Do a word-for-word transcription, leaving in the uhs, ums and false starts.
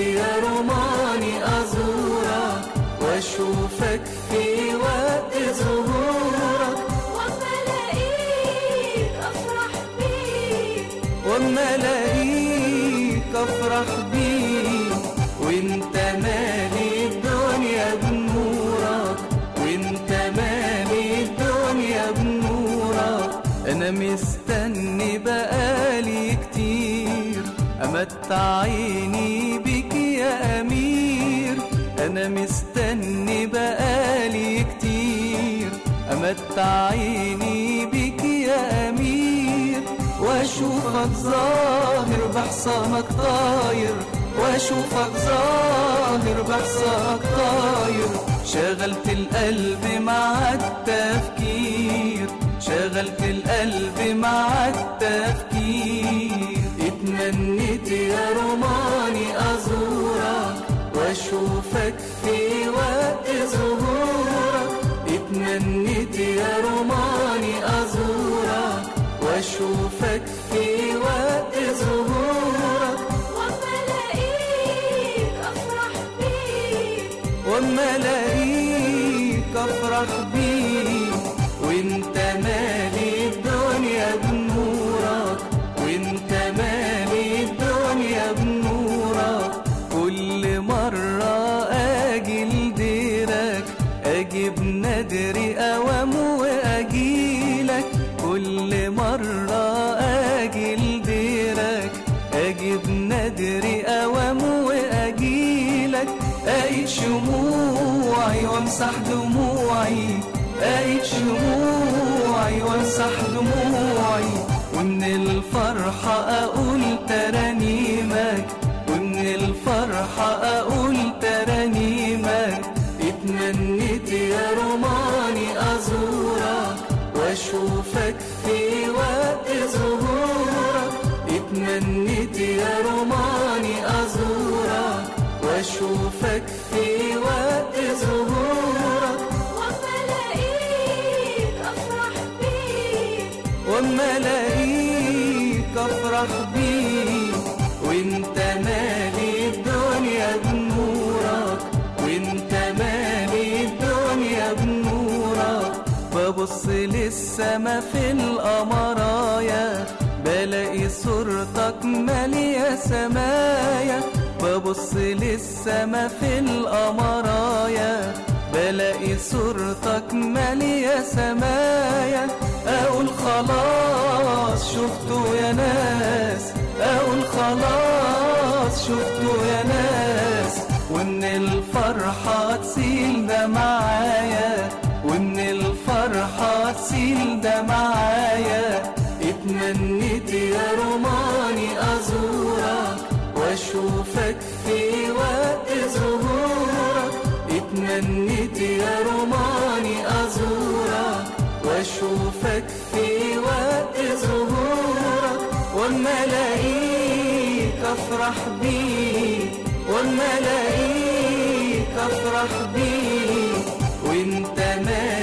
تمنيت يا روماني أزورك وأشوفك في وقت ظهورك، وأما ألاقيك أفرح بيك، وأما ألاقيك أفرح بيك، وأنت مالي الدنيا بنورك، وأنت مالي الدنيا بنورك. أنا مستني بقالي كتير أمتع عيني بك يا أمير، أنا مستني بقالي كتير أمتع عيني بك يا أمير، وأشوفك ظاهر بحصانك طاير، وأشوفك ظاهر بحصانك طاير. شغلت القلب مع التفكير، شغلت القلب مع التفكير. اتمنيت يا روماني أزورك وأشوفك في وقت ظهورك، اتمنيت يا روماني أزورك وأشوفك في وقت ظهورك، وأما ألاقيك أفرح بيك، وأما ألاقيك أفرح بيك، وأنت مالي الدنيا بنورك، وأنت مالي الدنيا بنورك. كل مرة أجي لديرك أجيب نادري أوام وأجيلك، كل مرة أجي لديرك أجيب نادري أوام وأجيلك. أقيد شموعي وامسح دموعي، أقيد شموعي وامسح دموعي، ومن الفرحة أقول ترانيمك، ومن الفرحة أقول ترانيمك. اتمنيت يا روماني أزورك وأشوفك في وقت ظهورك، اتمنيت يا روماني أزورك وأشوفك في وقت ظهورك، وأما ألاقيك أفرح بيك، وأما ألاقيك أفرح بيك، وأنت مالي الدنيا بنورك، وأنت مالي الدنيا بنورك. ببص للسما في القمرايا بلاقي صورتك مالية سمايا، ببص للسما في القمرايا بلاقي صورتك مالية سمايا. أقول خلاص شفته يا ناس، أقول خلاص شفته يا ناس، ومن الفرحة تسيل ده معايا، ومن الفرحة تسيل ده معايا. اتمنيت يا روماني أزورك وأشوفك في وقت ظهورك، اتمنيت يا روماني أزورك وأشوفك في وقت ظهورك، وأما ألاقيك أفرح بيك، وأما ألاقيك أفرح بيك، وأنت مالي